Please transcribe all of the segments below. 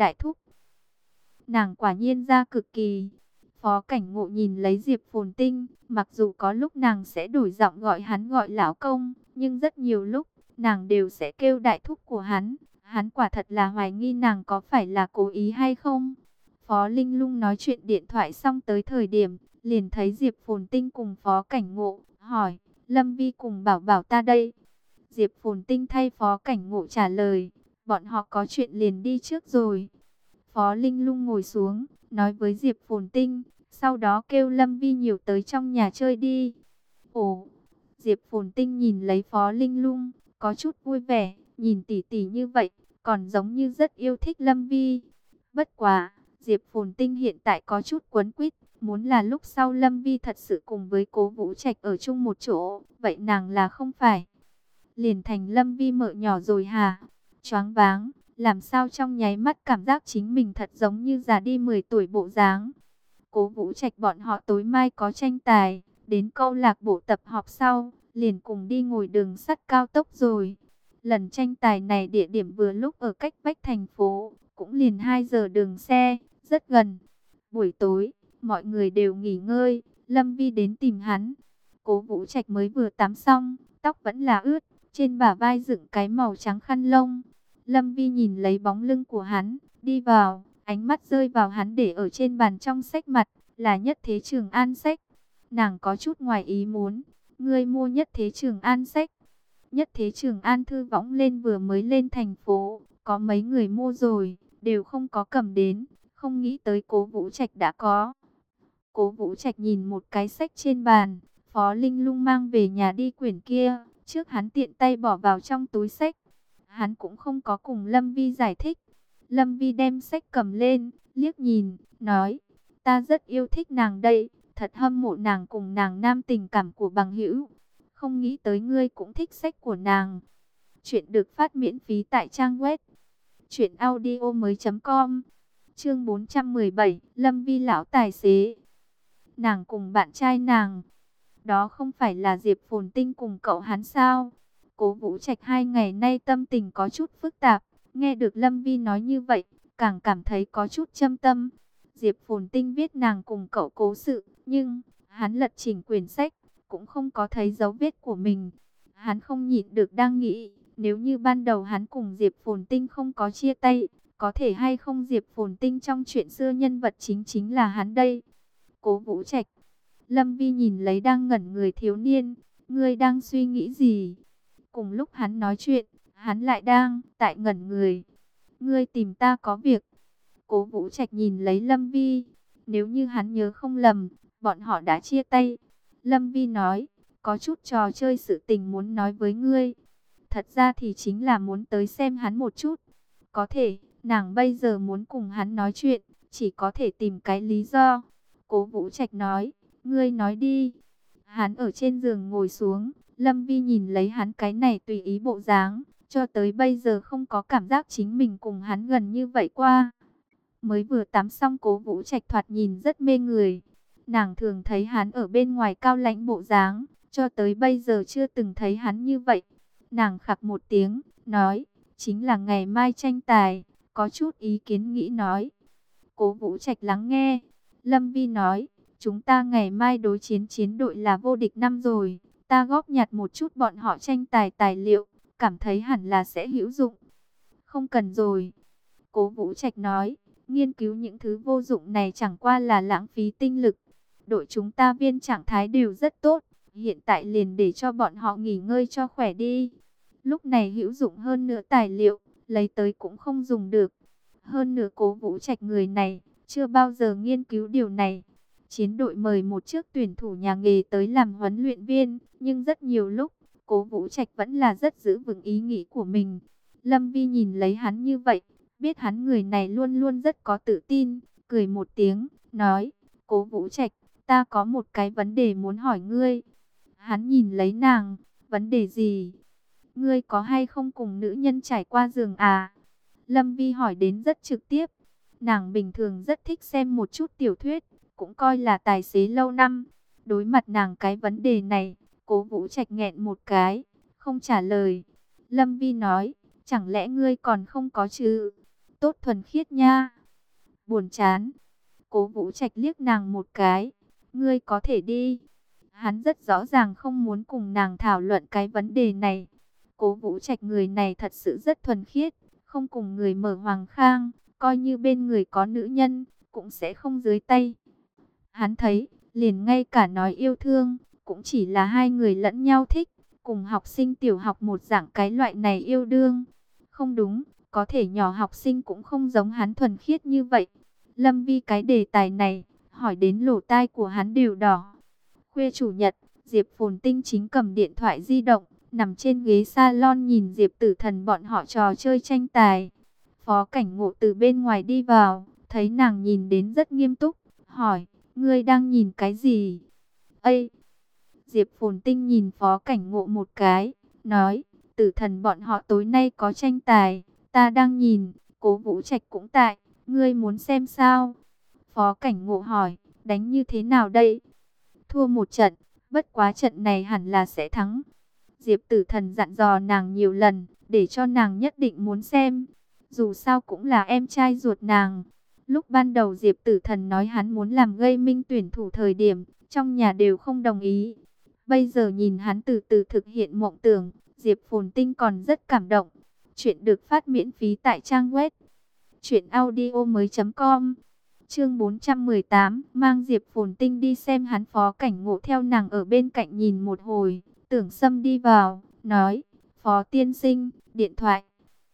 đại thúc. Nàng quả nhiên ra cực kỳ. Phó Cảnh Ngộ nhìn lấy Diệp Phồn Tinh, mặc dù có lúc nàng sẽ đổi giọng gọi hắn gọi lão công, nhưng rất nhiều lúc, nàng đều sẽ kêu đại thúc của hắn. Hắn quả thật là hoài nghi nàng có phải là cố ý hay không. Phó Linh Lung nói chuyện điện thoại xong tới thời điểm, liền thấy Diệp Phồn Tinh cùng Phó Cảnh Ngộ, hỏi, Lâm Vi cùng Bảo Bảo ta đây. Diệp Phồn Tinh thay Phó Cảnh Ngộ trả lời, bọn họ có chuyện liền đi trước rồi. Phó Linh Lung ngồi xuống, nói với Diệp Phồn Tinh, sau đó kêu Lâm Vi nhiều tới trong nhà chơi đi. Ồ, Diệp Phồn Tinh nhìn lấy Phó Linh Lung, có chút vui vẻ, nhìn tỉ tỉ như vậy, còn giống như rất yêu thích Lâm Vi. Bất quá, Diệp Phồn Tinh hiện tại có chút quấn quýt, muốn là lúc sau Lâm Vi thật sự cùng với Cố Vũ Trạch ở chung một chỗ, vậy nàng là không phải. Liền thành Lâm Vi mợ nhỏ rồi hả? Choáng váng, làm sao trong nháy mắt cảm giác chính mình thật giống như già đi 10 tuổi bộ dáng. Cố Vũ Trạch bọn họ tối mai có tranh tài, đến câu lạc bộ tập họp sau, liền cùng đi ngồi đường sắt cao tốc rồi. Lần tranh tài này địa điểm vừa lúc ở cách vách thành phố, cũng liền 2 giờ đường xe, rất gần. Buổi tối, mọi người đều nghỉ ngơi, Lâm Vi đến tìm hắn. Cố Vũ Trạch mới vừa tắm xong, tóc vẫn là ướt, trên bả vai dựng cái màu trắng khăn lông. Lâm Vi nhìn lấy bóng lưng của hắn, đi vào, ánh mắt rơi vào hắn để ở trên bàn trong sách mặt, là Nhất Thế Trường An sách. Nàng có chút ngoài ý muốn, ngươi mua Nhất Thế Trường An sách. Nhất Thế Trường An thư võng lên vừa mới lên thành phố, có mấy người mua rồi, đều không có cầm đến, không nghĩ tới Cố Vũ Trạch đã có. Cố Vũ Trạch nhìn một cái sách trên bàn, Phó Linh Lung mang về nhà đi quyển kia, trước hắn tiện tay bỏ vào trong túi sách. Hắn cũng không có cùng Lâm Vi giải thích. Lâm Vi đem sách cầm lên, liếc nhìn, nói, ta rất yêu thích nàng đây, thật hâm mộ nàng cùng nàng nam tình cảm của bằng hữu. Không nghĩ tới ngươi cũng thích sách của nàng. Chuyện được phát miễn phí tại trang web truyệnaudiomoi.com. Chương 417, Lâm Vi lão tài xế. Nàng cùng bạn trai nàng, đó không phải là Diệp Phồn Tinh cùng cậu hắn sao? Cố Vũ Trạch 2 ngày nay tâm tình có chút phức tạp, nghe được Lâm Vi nói như vậy, càng cảm thấy có chút châm tâm. Diệp Phồn Tinh viết nàng cùng cậu cố sự, nhưng hắn lật chỉnh quyển sách, cũng không có thấy dấu vết của mình. Hắn không nhịn được đang nghĩ, nếu như ban đầu hắn cùng Diệp Phồn Tinh không có chia tay, có thể hay không Diệp Phồn Tinh trong chuyện xưa nhân vật chính chính là hắn đây. Cố Vũ Trạch. Lâm Vi nhìn lấy đang ngẩn người thiếu niên, ngươi đang suy nghĩ gì? Cùng lúc hắn nói chuyện, hắn lại đang tại ngẩn người. Ngươi tìm ta có việc. Cố Vũ Trạch nhìn lấy Lâm Vi, nếu như hắn nhớ không lầm, bọn họ đã chia tay. Lâm Vi nói, có chút trò chơi sự tình muốn nói với ngươi. Thật ra thì chính là muốn tới xem hắn một chút. Có thể, nàng bây giờ muốn cùng hắn nói chuyện, chỉ có thể tìm cái lý do. Cố Vũ Trạch nói, ngươi nói đi. Hắn ở trên giường ngồi xuống, Lâm Vi nhìn lấy hắn cái này tùy ý bộ dáng, cho tới bây giờ không có cảm giác chính mình cùng hắn gần như vậy qua. Mới vừa tắm xong Cố Vũ Trạch thoạt nhìn rất mê người. Nàng thường thấy hắn ở bên ngoài cao lãnh bộ dáng, cho tới bây giờ chưa từng thấy hắn như vậy. Nàng khặc một tiếng, nói, chính là ngày mai tranh tài, có chút ý kiến nghĩ nói. Cố Vũ Trạch lắng nghe, Lâm Vi nói, chúng ta ngày mai đối chiến chiến đội là vô địch năm rồi, ta góp nhặt một chút bọn họ tranh tài tài liệu, cảm thấy hẳn là sẽ hữu dụng. Không cần rồi, Cố Vũ Trạch nói, nghiên cứu những thứ vô dụng này chẳng qua là lãng phí tinh lực. Đội chúng ta viên trạng thái đều rất tốt, hiện tại liền để cho bọn họ nghỉ ngơi cho khỏe đi. Lúc này hữu dụng hơn nữa tài liệu, lấy tới cũng không dùng được. Hơn nữa Cố Vũ Trạch người này, chưa bao giờ nghiên cứu điều này. Chiến đội mời một chiếc tuyển thủ nhà nghề tới làm huấn luyện viên, nhưng rất nhiều lúc, Cố Vũ Trạch vẫn là rất giữ vững ý nghĩ của mình. Lâm Vi nhìn lấy hắn như vậy, biết hắn người này luôn luôn rất có tự tin, cười một tiếng, nói, Cố Vũ Trạch, ta có một cái vấn đề muốn hỏi ngươi. Hắn nhìn lấy nàng, vấn đề gì? Ngươi có hay không cùng nữ nhân trải qua giường à? Lâm Vi hỏi đến rất trực tiếp. Nàng bình thường rất thích xem một chút tiểu thuyết, cũng coi là tài xế lâu năm. Đối mặt nàng cái vấn đề này, Cố Vũ Trạch nghẹn một cái, không trả lời. Lâm Vi nói, chẳng lẽ ngươi còn không có chứ? tốt thuần khiết nha. Buồn chán. Cố Vũ Trạch liếc nàng một cái. Ngươi có thể đi. Hắn rất rõ ràng không muốn cùng nàng thảo luận cái vấn đề này. Cố Vũ Trạch người này thật sự rất thuần khiết, không cùng người mở hoàng khang, coi như bên người có nữ nhân, cũng sẽ không dưới tay. Hắn thấy, liền ngay cả nói yêu thương, cũng chỉ là hai người lẫn nhau thích, cùng học sinh tiểu học một dạng cái loại này yêu đương. Không đúng, có thể nhỏ học sinh cũng không giống hắn thuần khiết như vậy. Lâm Vi cái đề tài này, hỏi đến lỗ tai của hắn đều đỏ. Khuya chủ nhật, Diệp Phồn Tinh chính cầm điện thoại di động, nằm trên ghế salon nhìn Diệp Tử Thần bọn họ trò chơi tranh tài. Phó Cảnh Ngộ từ bên ngoài đi vào, thấy nàng nhìn đến rất nghiêm túc, hỏi, ngươi đang nhìn cái gì? Ây! Diệp Phồn Tinh nhìn Phó Cảnh Ngộ một cái, nói, Tử Thần bọn họ tối nay có tranh tài, ta đang nhìn, Cố Vũ Trạch cũng tại, ngươi muốn xem sao? Phó Cảnh Ngộ hỏi, đánh như thế nào đây? Thua một trận, bất quá trận này hẳn là sẽ thắng. Diệp Tử Thần dặn dò nàng nhiều lần, để cho nàng nhất định muốn xem. Dù sao cũng là em trai ruột nàng. Lúc ban đầu Diệp Tử Thần nói hắn muốn làm gây minh tuyển thủ thời điểm, trong nhà đều không đồng ý. Bây giờ nhìn hắn từ từ thực hiện mộng tưởng, Diệp Phồn Tinh còn rất cảm động. Chuyện được phát miễn phí tại trang web truyệnaudiomoi.com. Chương 418, mang Diệp Phồn Tinh đi xem hắn. Phó Cảnh Ngộ theo nàng ở bên cạnh nhìn một hồi, Tưởng Sâm đi vào, nói, Phó tiên sinh, điện thoại.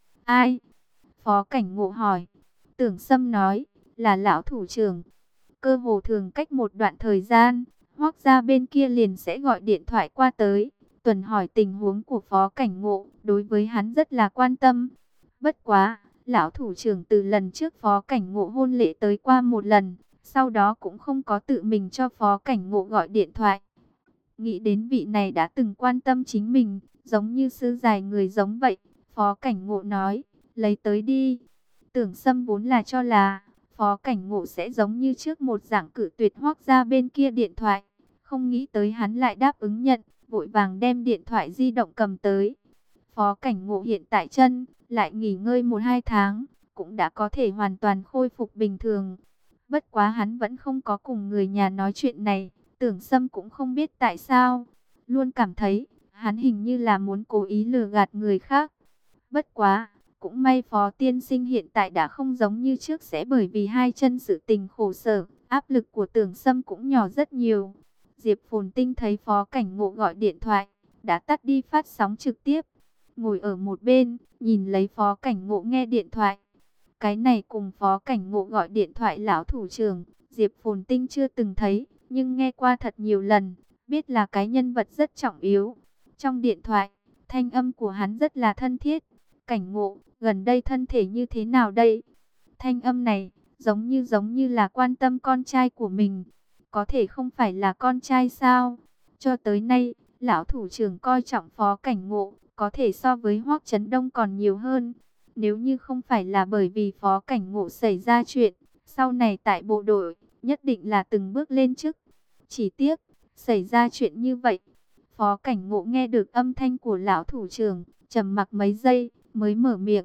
Ai? Phó Cảnh Ngộ hỏi. Tưởng Sâm nói, là lão thủ trưởng. Cơ hồ thường cách một đoạn thời gian, Hoắc gia bên kia liền sẽ gọi điện thoại qua tới, tuần hỏi tình huống của Phó Cảnh Ngộ, đối với hắn rất là quan tâm. Bất quá, lão thủ trưởng từ lần trước Phó Cảnh Ngộ hôn lễ tới qua một lần, sau đó cũng không có tự mình cho Phó Cảnh Ngộ gọi điện thoại. Nghĩ đến vị này đã từng quan tâm chính mình, giống như sư dài người giống vậy, Phó Cảnh Ngộ nói, lấy tới đi. Tưởng Sâm vốn là cho là Phó Cảnh Ngộ sẽ giống như trước một dạng cử tuyệt Hoắc gia bên kia điện thoại, không nghĩ tới hắn lại đáp ứng nhận, vội vàng đem điện thoại di động cầm tới. Phó Cảnh Ngộ hiện tại chân lại nghỉ ngơi 1-2 tháng, cũng đã có thể hoàn toàn khôi phục bình thường. Bất quá hắn vẫn không có cùng người nhà nói chuyện này, Tưởng Sâm cũng không biết tại sao, luôn cảm thấy hắn hình như là muốn cố ý lừa gạt người khác. Bất quá, cũng may Phó tiên sinh hiện tại đã không giống như trước sẽ bởi vì hai chân sự tình khổ sở, áp lực của Tưởng Sâm cũng nhỏ rất nhiều. Diệp Phồn Tinh thấy Phó Cảnh Ngộ gọi điện thoại, đã tắt đi phát sóng trực tiếp, ngồi ở một bên, nhìn lấy Phó Cảnh Ngộ nghe điện thoại. Cái này cùng Phó Cảnh Ngộ gọi điện thoại lão thủ trưởng, Diệp Phồn Tinh chưa từng thấy, nhưng nghe qua thật nhiều lần, biết là cái nhân vật rất trọng yếu. Trong điện thoại, thanh âm của hắn rất là thân thiết. Cảnh Ngộ, gần đây thân thể như thế nào đây? Thanh âm này, giống như là quan tâm con trai của mình. Có thể không phải là con trai sao? Cho tới nay, lão thủ trưởng coi trọng Phó Cảnh Ngộ, có thể so với Hoắc Chấn Đông còn nhiều hơn. Nếu như không phải là bởi vì Phó Cảnh Ngộ xảy ra chuyện, sau này tại bộ đội, nhất định là từng bước lên chức. Chỉ tiếc, xảy ra chuyện như vậy. Phó Cảnh Ngộ nghe được âm thanh của lão thủ trưởng, trầm mặc mấy giây, mới mở miệng.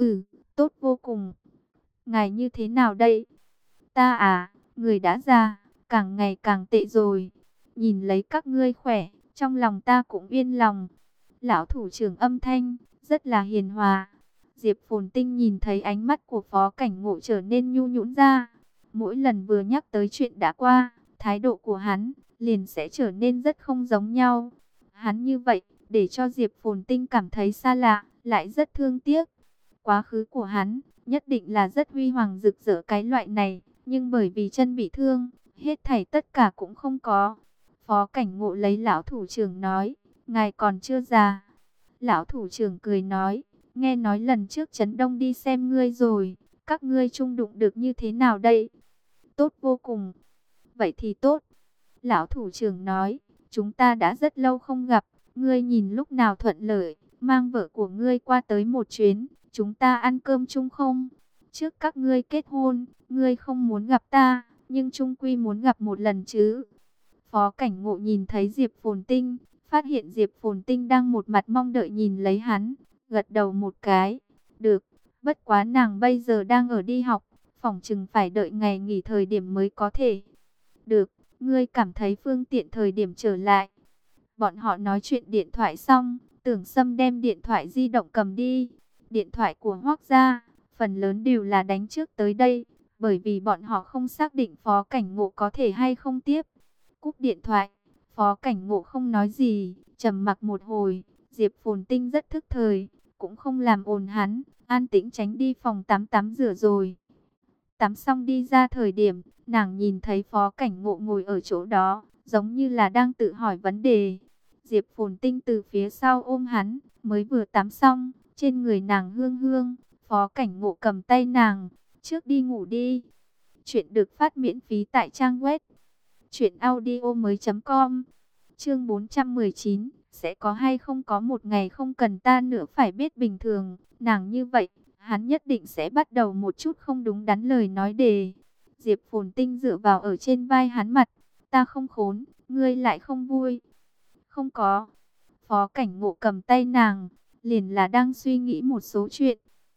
Tốt vô cùng. Ngài như thế nào đây? Ta à, người đã già, càng ngày càng tệ rồi. Nhìn lấy các ngươi khỏe, trong lòng ta cũng yên lòng. Lão thủ trưởng âm thanh, rất là hiền hòa. Diệp Phồn Tinh nhìn thấy ánh mắt của Phó Cảnh Ngộ trở nên nhu nhũn ra. Mỗi lần vừa nhắc tới chuyện đã qua, thái độ của hắn liền sẽ trở nên rất không giống nhau. Hắn như vậy, để cho Diệp Phồn Tinh cảm thấy xa lạ, lại rất thương tiếc. Quá khứ của hắn, nhất định là rất huy hoàng rực rỡ cái loại này, nhưng bởi vì chân bị thương, hết thảy tất cả cũng không có. Phó Cảnh Ngộ lấy lão thủ trưởng nói, ngài còn chưa già. Lão thủ trưởng cười nói, nghe nói lần trước Trấn Đông đi xem ngươi rồi, các ngươi chung đụng được như thế nào đây? Tốt vô cùng. Vậy thì tốt. Lão thủ trưởng nói, chúng ta đã rất lâu không gặp, ngươi nhìn lúc nào thuận lợi, mang vợ của ngươi qua tới một chuyến, chúng ta ăn cơm chung không? Trước các ngươi kết hôn, ngươi không muốn gặp ta, nhưng chung quy muốn gặp một lần chứ. Phó Cảnh Ngộ nhìn thấy Diệp Phồn Tinh, phát hiện Diệp Phồn Tinh đang một mặt mong đợi nhìn lấy hắn, gật đầu một cái. Được, Bất quá nàng bây giờ đang ở đi học, phỏng chừng phải đợi ngày nghỉ thời điểm mới có thể. Được, ngươi cảm thấy phương tiện thời điểm trở lại. Bọn họ nói chuyện điện thoại xong, Tưởng Sâm đem điện thoại di động cầm đi. Điện thoại của Hoắc gia, phần lớn đều là đánh trước tới đây, bởi vì bọn họ không xác định Phó Cảnh Ngộ có thể hay không tiếp. Cúp điện thoại, Phó Cảnh Ngộ không nói gì, trầm mặc một hồi. Diệp Phồn Tinh rất thức thời, cũng không làm ồn hắn, an tĩnh tránh đi phòng tắm tắm rửa rồi. Tắm xong đi ra thời điểm, nàng nhìn thấy Phó Cảnh Ngộ ngồi ở chỗ đó, giống như là đang tự hỏi vấn đề. Diệp Phồn Tinh từ phía sau ôm hắn, mới vừa tắm xong, trên người nàng hương hương. Phó Cảnh Ngộ cầm tay nàng, trước đi ngủ đi. Chuyện được phát miễn phí tại trang web truyệnaudiomoi.com. Chương 419, sẽ có hay không có một ngày không cần ta nữa phải biết bình thường, nàng như vậy, hắn nhất định sẽ bắt đầu một chút không đúng đắn lời nói đề. Diệp Phồn Tinh dựa vào ở trên vai hắn mặt, ta không khốn, ngươi lại không vui. Không có. Phó Cảnh Ngộ cầm tay nàng, liền là đang suy nghĩ một số chuyện.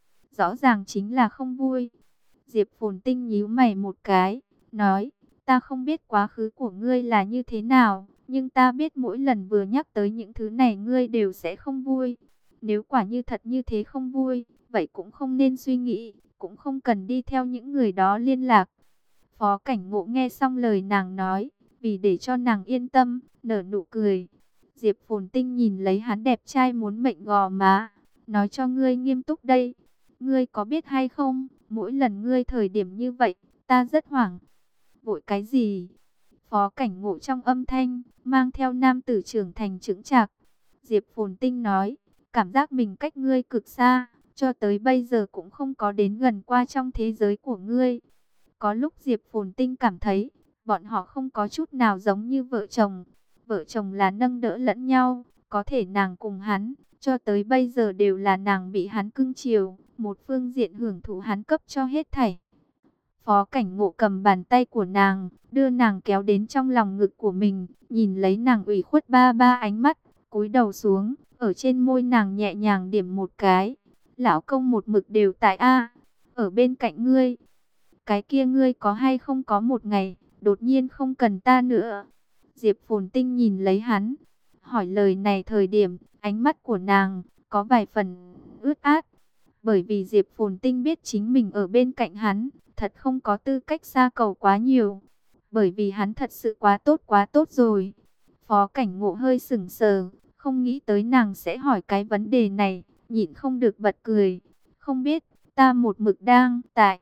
Rõ ràng chính là không vui. Diệp Phồn Tinh nhíu mày một cái, nói, ta không biết quá khứ của ngươi là như thế nào, nhưng ta biết mỗi lần vừa nhắc tới những thứ này ngươi đều sẽ không vui. Nếu quả như thật như thế không vui, vậy cũng không nên suy nghĩ, cũng không cần đi theo những người đó liên lạc. Phó Cảnh Ngộ nghe xong lời nàng nói, vì để cho nàng yên tâm, nở nụ cười. Diệp Phồn Tinh nhìn lấy hắn đẹp trai muốn mệnh gò má, nói cho ngươi nghiêm túc đây. Ngươi có biết hay không, mỗi lần ngươi thời điểm như vậy, ta rất hoảng. Vội cái gì? Phó Cảnh Ngộ trong âm thanh, mang theo nam tử trưởng thành chững chạc. Diệp Phồn Tinh nói, cảm giác mình cách ngươi cực xa, cho tới bây giờ cũng không có đến gần qua trong thế giới của ngươi. Có lúc Diệp Phồn Tinh cảm thấy, bọn họ không có chút nào giống như vợ chồng. Vợ chồng là nâng đỡ lẫn nhau, có thể nàng cùng hắn, cho tới bây giờ đều là nàng bị hắn cưng chiều, một phương diện hưởng thụ hắn cấp cho hết thảy. Phó Cảnh Ngộ cầm bàn tay của nàng, đưa nàng kéo đến trong lòng ngực của mình, nhìn lấy nàng ủy khuất ba ba ánh mắt, cúi đầu xuống, ở trên môi nàng nhẹ nhàng điểm một cái. Lão công một mực đều tại A, ở bên cạnh ngươi. Cái kia ngươi có hay không có một ngày, đột nhiên không cần ta nữa. Diệp Phồn Tinh nhìn lấy hắn, hỏi lời này thời điểm, ánh mắt của nàng có vài phần ướt át. Bởi vì Diệp Phồn Tinh biết chính mình ở bên cạnh hắn, thật không có tư cách xa cầu quá nhiều. Bởi vì hắn thật sự quá tốt rồi. Phó Cảnh Ngộ hơi sững sờ, không nghĩ tới nàng sẽ hỏi cái vấn đề này, nhịn không được bật cười. Không biết, ta một mực đang tại.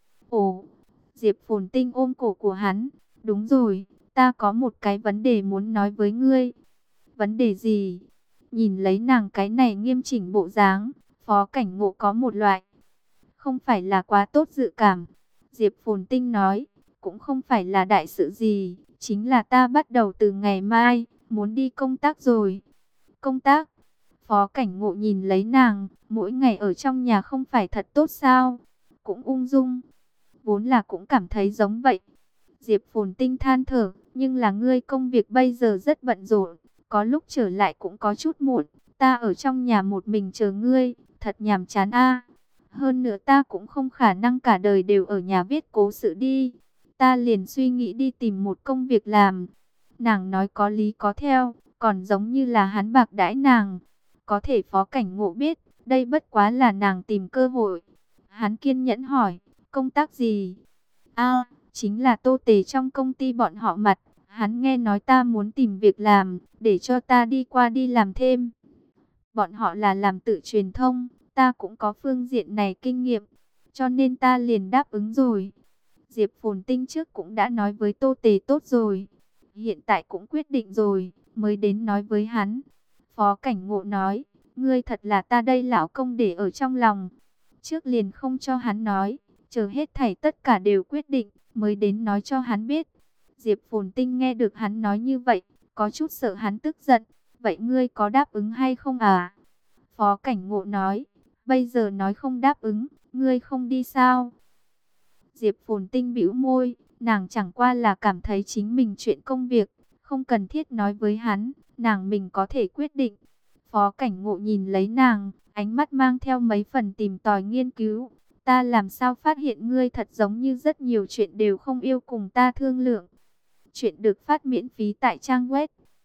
Ồ, Diệp Phồn Tinh ôm cổ của hắn, đúng rồi, ta có một cái vấn đề muốn nói với ngươi. Vấn đề gì? Nhìn lấy nàng cái này nghiêm chỉnh bộ dáng, Phó Cảnh Ngộ có một loại không phải là quá tốt dự cảm. Diệp Phồn Tinh nói, cũng không phải là đại sự gì, chính là ta bắt đầu từ ngày mai, muốn đi công tác rồi. Công tác? Phó Cảnh Ngộ nhìn lấy nàng, mỗi ngày ở trong nhà không phải thật tốt sao? Cũng ung dung, vốn là cũng cảm thấy giống vậy. Diệp Phồn Tinh than thở, nhưng là ngươi công việc bây giờ rất bận rộn, có lúc trở lại cũng có chút muộn, ta ở trong nhà một mình chờ ngươi, thật nhàm chán a. Hơn nữa ta cũng không khả năng cả đời đều ở nhà viết cố sự đi, ta liền suy nghĩ đi tìm một công việc làm. Nàng nói có lý có theo, còn giống như là hắn bạc đãi nàng. Có thể Phó Cảnh Ngộ biết, đây bất quá là nàng tìm cơ hội. Hắn kiên nhẫn hỏi, công tác gì? A, chính là Tô Tề trong công ty bọn họ mặt. Hắn nghe nói ta muốn tìm việc làm, để cho ta đi qua đi làm thêm. Bọn họ là làm tự truyền thông, ta cũng có phương diện này kinh nghiệm, cho nên ta liền đáp ứng rồi. Diệp Phồn Tinh trước cũng đã nói với Tô Tề tốt rồi, hiện tại cũng quyết định rồi, mới đến nói với hắn. Phó Cảnh Ngộ nói, ngươi thật là ta đây lão công để ở trong lòng. Trước liền không cho hắn nói, chờ hết thảy tất cả đều quyết định, mới đến nói cho hắn biết. Diệp Phồn Tinh nghe được hắn nói như vậy, có chút sợ hắn tức giận. Vậy ngươi có đáp ứng hay không à? Phó Cảnh Ngộ nói, bây giờ nói không đáp ứng, ngươi không đi sao? Diệp Phồn Tinh bĩu môi, nàng chẳng qua là cảm thấy chính mình chuyện công việc, không cần thiết nói với hắn, nàng mình có thể quyết định. Phó Cảnh Ngộ nhìn lấy nàng, ánh mắt mang theo mấy phần tìm tòi nghiên cứu. Ta làm sao phát hiện ngươi thật giống như rất nhiều chuyện đều không yêu cùng ta thương lượng. Chuyện được phát miễn phí tại trang web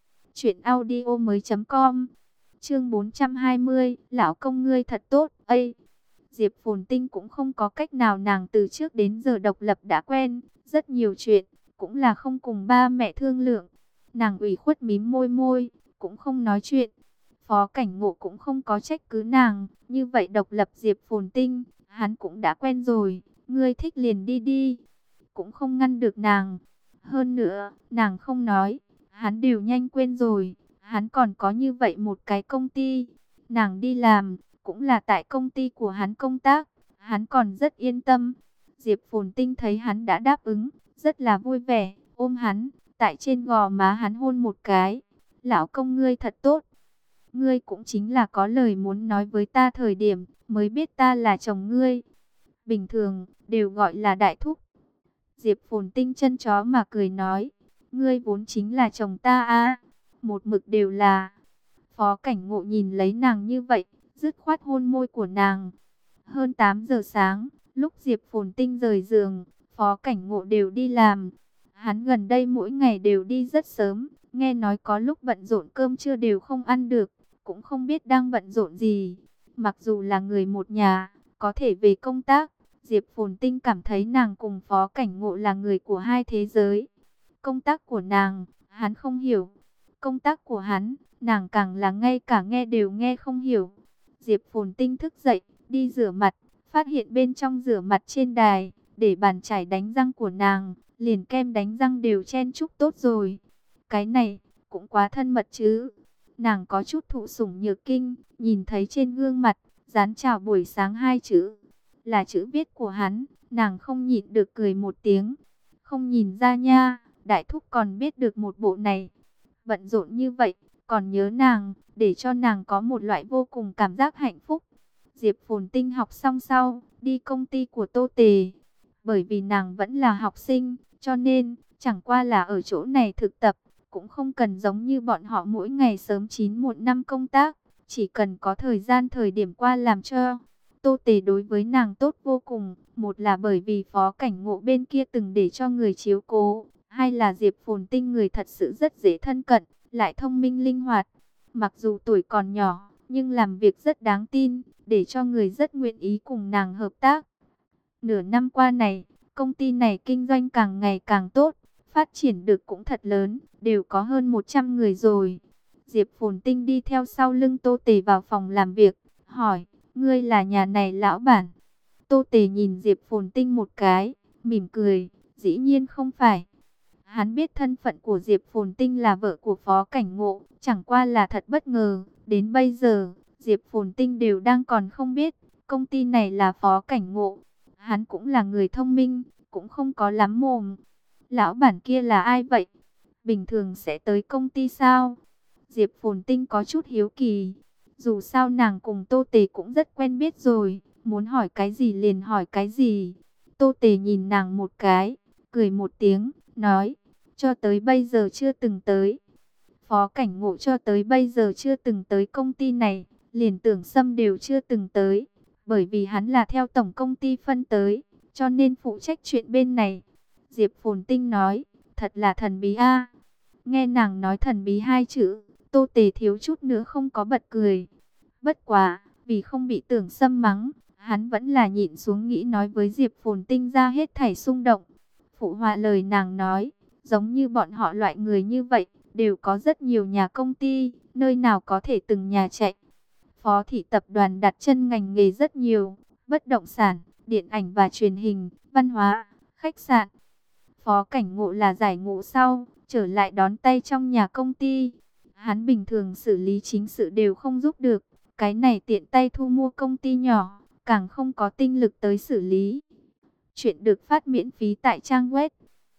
truyệnaudiomoi.com. Chương 420, lão công ngươi thật tốt. Ây, Diệp Phồn Tinh cũng không có cách nào, nàng từ trước đến giờ độc lập đã quen, rất nhiều chuyện cũng là không cùng ba mẹ thương lượng. Nàng ủy khuất mím môi môi, cũng không nói chuyện. Phó Cảnh Ngộ cũng không có trách cứ nàng, như vậy độc lập Diệp Phồn Tinh, hắn cũng đã quen rồi, ngươi thích liền đi đi, cũng không ngăn được nàng. Hơn nữa, nàng không nói, hắn đều nhanh quên rồi, hắn còn có như vậy một cái công ty, nàng đi làm, cũng là tại công ty của hắn công tác, hắn còn rất yên tâm. Diệp Phồn Tinh thấy hắn đã đáp ứng, rất là vui vẻ, ôm hắn, tại trên gò má hắn hôn một cái. Lão công ngươi thật tốt. Ngươi cũng chính là có lời muốn nói với ta thời điểm mới biết ta là chồng ngươi. Bình thường đều gọi là đại thúc. Diệp Phồn Tinh chân chó mà cười nói, ngươi vốn chính là chồng ta à, một mực đều là. Phó Cảnh Ngộ nhìn lấy nàng như vậy, dứt khoát hôn môi của nàng. Hơn 8 giờ sáng, lúc Diệp Phồn Tinh rời giường, Phó Cảnh Ngộ đều đi làm. Hắn gần đây mỗi ngày đều đi rất sớm, nghe nói có lúc bận rộn cơm trưa đều không ăn được, cũng không biết đang bận rộn gì. Mặc dù là người một nhà, có thể về công tác, Diệp Phồn Tinh cảm thấy nàng cùng Phó Cảnh Ngộ là người của hai thế giới. Công tác của nàng, hắn không hiểu. Công tác của hắn, nàng càng là ngay cả nghe đều nghe không hiểu. Diệp Phồn Tinh thức dậy, đi rửa mặt, phát hiện bên trong rửa mặt trên đài, để bàn chải đánh răng của nàng, liền kem đánh răng đều chen chúc tốt rồi. Cái này, cũng quá thân mật chứ. Nàng có chút thụ sủng nhược kinh, nhìn thấy trên gương mặt, dán chào buổi sáng hai chữ, là chữ viết của hắn, nàng không nhịn được cười một tiếng. Không nhìn ra nha, đại thúc còn biết được một bộ này. Bận rộn như vậy, còn nhớ nàng, để cho nàng có một loại vô cùng cảm giác hạnh phúc. Diệp Phồn Tinh học xong sau, đi công ty của Tô Tề. Bởi vì nàng vẫn là học sinh, cho nên, chẳng qua là ở chỗ này thực tập, cũng không cần giống như bọn họ mỗi ngày sớm 9 một năm công tác, chỉ cần có thời gian thời điểm qua làm cho. Tô Tề đối với nàng tốt vô cùng, một là bởi vì Phó Cảnh Ngộ bên kia từng để cho người chiếu cố, hai là Diệp Phồn Tinh người thật sự rất dễ thân cận, lại thông minh linh hoạt. Mặc dù tuổi còn nhỏ, nhưng làm việc rất đáng tin, để cho người rất nguyện ý cùng nàng hợp tác. Nửa năm qua này, công ty này kinh doanh càng ngày càng tốt, phát triển được cũng thật lớn, đều có hơn 100 người rồi. Diệp Phồn Tinh đi theo sau lưng Tô Tề vào phòng làm việc, hỏi, ngươi là nhà này lão bản? Tô Tề nhìn Diệp Phồn Tinh một cái, mỉm cười, dĩ nhiên không phải. Hắn biết thân phận của Diệp Phồn Tinh là vợ của Phó Cảnh Ngộ, chẳng qua là thật bất ngờ, đến bây giờ, Diệp Phồn Tinh đều đang còn không biết, công ty này là Phó Cảnh Ngộ. Hắn cũng là người thông minh, cũng không có lắm mồm. Lão bản kia là ai vậy? Bình thường sẽ tới công ty sao? Diệp Phồn Tinh có chút hiếu kỳ. Dù sao nàng cùng Tô Tề cũng rất quen biết rồi, muốn hỏi cái gì liền hỏi cái gì. Tô Tề nhìn nàng một cái, cười một tiếng, nói, cho tới bây giờ chưa từng tới. Phó Cảnh Ngộ cho tới bây giờ chưa từng tới công ty này, liền Tưởng Sâm đều chưa từng tới. Bởi vì hắn là theo tổng công ty phân tới, cho nên phụ trách chuyện bên này. Diệp Phồn Tinh nói, thật là thần bí a. Nghe nàng nói thần bí hai chữ, Tô Tề thiếu chút nữa không có bật cười. Bất quá, vì không bị Tưởng Sâm mắng, hắn vẫn là nhịn xuống nghĩ nói với Diệp Phồn Tinh ra hết thảy xung động. Phụ họa lời nàng nói, giống như bọn họ loại người như vậy, đều có rất nhiều nhà công ty, nơi nào có thể từng nhà chạy. Phó thị tập đoàn đặt chân ngành nghề rất nhiều, bất động sản, điện ảnh và truyền hình, văn hóa, khách sạn. Phó Cảnh Ngộ là giải ngũ sau, trở lại đón tay trong nhà công ty. Hắn bình thường xử lý chính sự đều không giúp được, cái này tiện tay thu mua công ty nhỏ, càng không có tinh lực tới xử lý. Chuyện được phát miễn phí tại trang web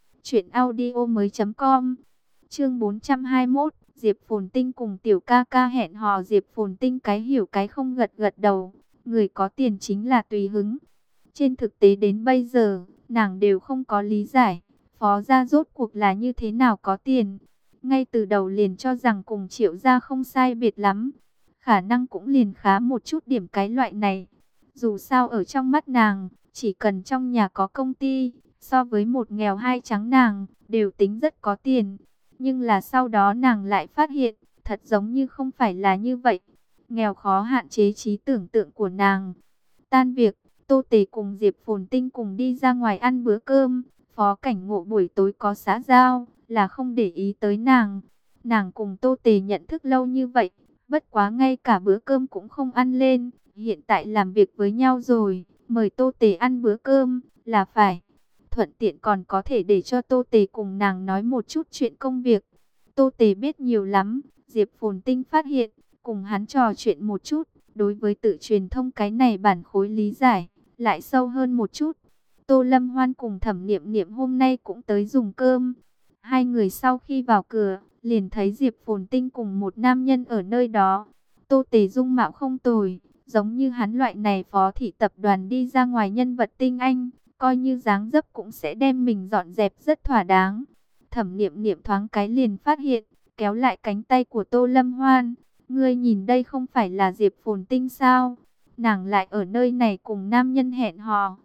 truyệnaudiomoi.com. Chương 421, Diệp Phồn Tinh cùng tiểu ca ca hẹn hò. Diệp Phồn Tinh cái hiểu cái không gật gật đầu, người có tiền chính là tùy hứng. Trên thực tế đến bây giờ, nàng đều không có lý giải, Phó gia rốt cuộc là như thế nào có tiền. Ngay từ đầu liền cho rằng cùng Triệu gia không sai biệt lắm. khả năng cũng liền khá một chút điểm cái loại này. Dù sao ở trong mắt nàng, chỉ cần trong nhà có công ty, so với một nghèo hai trắng nàng, đều tính rất có tiền. Nhưng là sau đó nàng lại phát hiện, thật giống như không phải là như vậy. Nghèo khó hạn chế trí tưởng tượng của nàng. Tan việc, Tô Tề cùng Diệp Phồn Tinh cùng đi ra ngoài ăn bữa cơm. Phó Cảnh Ngộ buổi tối có xã giao, là không để ý tới nàng. Nàng cùng Tô Tề nhận thức lâu như vậy, bất quá ngay cả bữa cơm cũng không ăn lên. Hiện tại làm việc với nhau rồi, mời Tô Tề ăn bữa cơm là phải. Thuận tiện còn có thể để cho Tô Tề cùng nàng nói một chút chuyện công việc. Tô Tề biết nhiều lắm, Diệp Phồn Tinh phát hiện, cùng hắn trò chuyện một chút, đối với tự truyền thông cái này bản khối lý giải, lại sâu hơn một chút. Tô Lâm Hoan cùng Thẩm Niệm Niệm hôm nay cũng tới dùng cơm. Hai người sau khi vào cửa, liền thấy Diệp Phồn Tinh cùng một nam nhân ở nơi đó. Tô Tề dung mạo không tồi, giống như hắn loại này phó thị tập đoàn đi ra ngoài nhân vật tinh anh, coi như dáng dấp cũng sẽ đem mình dọn dẹp rất thỏa đáng. Thẩm Niệm Niệm thoáng cái liền phát hiện, kéo lại cánh tay của Tô Lâm Hoan. Ngươi nhìn đây không phải là Diệp Phồn Tinh sao? Nàng lại ở nơi này cùng nam nhân hẹn hò.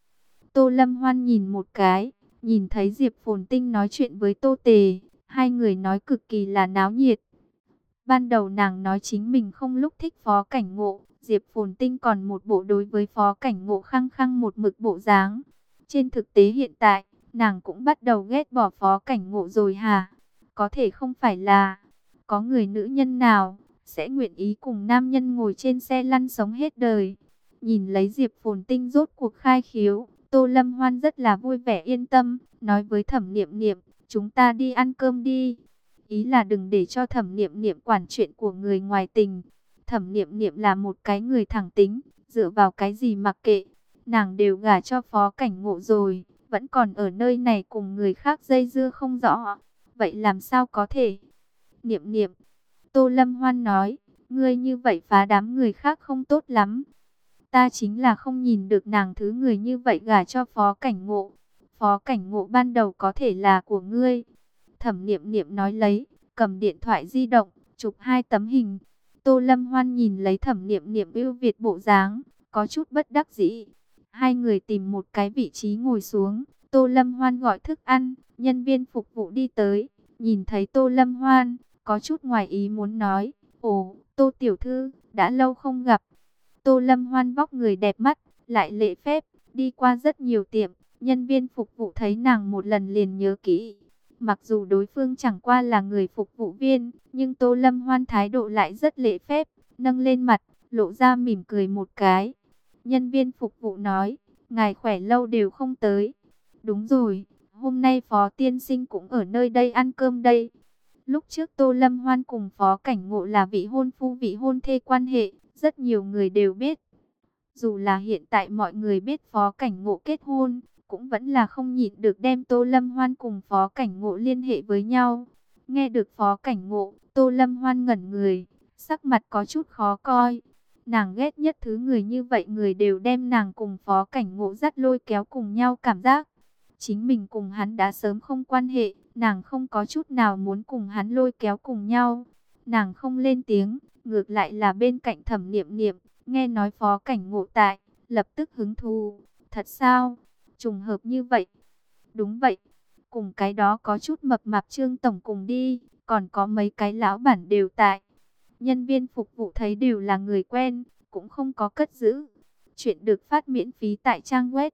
Tô Lâm Hoan nhìn một cái, nhìn thấy Diệp Phồn Tinh nói chuyện với Tô Tề, hai người nói cực kỳ là náo nhiệt. Ban đầu nàng nói chính mình không lúc thích Phó Cảnh Ngộ, Diệp Phồn Tinh còn một bộ đối với Phó Cảnh Ngộ khăng khăng một mực bộ dáng. Trên thực tế hiện tại, nàng cũng bắt đầu ghét bỏ Phó Cảnh Ngộ rồi hả? Có thể không phải là, có người nữ nhân nào sẽ nguyện ý cùng nam nhân ngồi trên xe lăn sống hết đời. Nhìn lấy Diệp Phồn Tinh rốt cuộc khai khiếu, Tô Lâm Hoan rất là vui vẻ yên tâm, nói với Thẩm Niệm Niệm, chúng ta đi ăn cơm đi. Ý là đừng để cho Thẩm Niệm Niệm quản chuyện của người ngoài tình. Thẩm Niệm Niệm là một cái người thẳng tính, dựa vào cái gì mặc kệ. Nàng đều gả cho Phó Cảnh Ngộ rồi, vẫn còn ở nơi này cùng người khác dây dưa không rõ. Vậy làm sao có thể? Niệm Niệm, Tô Lâm Hoan nói, ngươi như vậy phá đám người khác không tốt lắm. Ta chính là không nhìn được nàng thứ người như vậy gả cho Phó Cảnh Ngộ. Phó Cảnh Ngộ ban đầu có thể là của ngươi. Thẩm Niệm Niệm nói lấy, cầm điện thoại di động, chụp hai tấm hình. Tô Lâm Hoan nhìn lấy Thẩm Niệm Niệm ưu việt bộ dáng, có chút bất đắc dĩ. Hai người tìm một cái vị trí ngồi xuống. Tô Lâm Hoan gọi thức ăn, nhân viên phục vụ đi tới, nhìn thấy Tô Lâm Hoan, có chút ngoài ý muốn nói, ồ, Tô tiểu thư, đã lâu không gặp. Tô Lâm Hoan vóc người đẹp mắt, lại lễ phép, đi qua rất nhiều tiệm, nhân viên phục vụ thấy nàng một lần liền nhớ kỹ. Mặc dù đối phương chẳng qua là người phục vụ viên, nhưng Tô Lâm Hoan thái độ lại rất lễ phép, nâng lên mặt, lộ ra mỉm cười một cái. Nhân viên phục vụ nói, ngài khỏe lâu đều không tới. Đúng rồi, hôm nay Phó Tiên Sinh cũng ở nơi đây ăn cơm đây. Lúc trước Tô Lâm Hoan cùng Phó Cảnh Ngộ là vị hôn phu vị hôn thê quan hệ, rất nhiều người đều biết. Dù là hiện tại mọi người biết Phó Cảnh Ngộ kết hôn, cũng vẫn là không nhịn được đem Tô Lâm Hoan cùng Phó Cảnh Ngộ liên hệ với nhau. Nghe được Phó Cảnh Ngộ, Tô Lâm Hoan ngẩn người, sắc mặt có chút khó coi. Nàng ghét nhất thứ người như vậy, người đều đem nàng cùng Phó Cảnh Ngộ dắt lôi kéo cùng nhau cảm giác. Chính mình cùng hắn đã sớm không quan hệ, nàng không có chút nào muốn cùng hắn lôi kéo cùng nhau. Nàng không lên tiếng, ngược lại là bên cạnh Thẩm Niệm Niệm, nghe nói Phó Cảnh Ngộ tại, lập tức hứng thú. Thật sao? Trùng hợp như vậy? Đúng vậy. Cùng cái đó có chút mập mạp Trương tổng cùng đi, còn có mấy cái lão bản đều tại. Nhân viên phục vụ thấy đều là người quen, cũng không có cất giữ. Chuyện được phát miễn phí tại trang web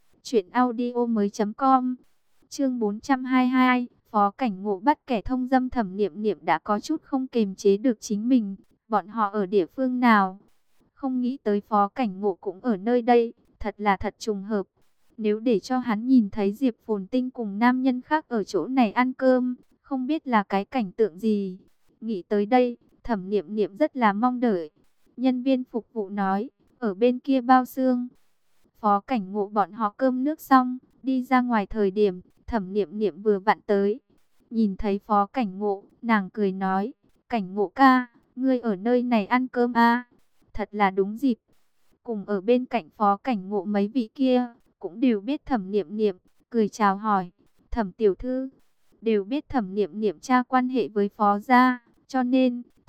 truyệnaudiomoi.com. Chương 422, Phó Cảnh Ngộ bắt kẻ thông dâm. Thẩm Niệm Niệm đã có chút không kềm chế được chính mình. Bọn họ ở địa phương nào? Không nghĩ tới Phó Cảnh Ngộ cũng ở nơi đây, thật là thật trùng hợp. Nếu để cho hắn nhìn thấy Diệp Phồn Tinh cùng nam nhân khác ở chỗ này ăn cơm, không biết là cái cảnh tượng gì. Nghĩ tới đây, Thẩm Niệm Niệm rất là mong đợi. Nhân viên phục vụ nói, ở bên kia bao xương. Phó Cảnh Ngộ bọn họ cơm nước xong, đi ra ngoài thời điểm, Thẩm Niệm Niệm vừa vặn tới. Nhìn thấy Phó Cảnh Ngộ, nàng cười nói, Cảnh Ngộ ca, ngươi ở nơi này ăn cơm à? Thật là đúng dịp. Cùng ở bên cạnh Phó Cảnh Ngộ mấy vị kia, cũng đều biết Thẩm Niệm Niệm, cười chào hỏi, Thẩm tiểu thư, đều biết Thẩm Niệm Niệm tra quan hệ với Phó gia, cho nên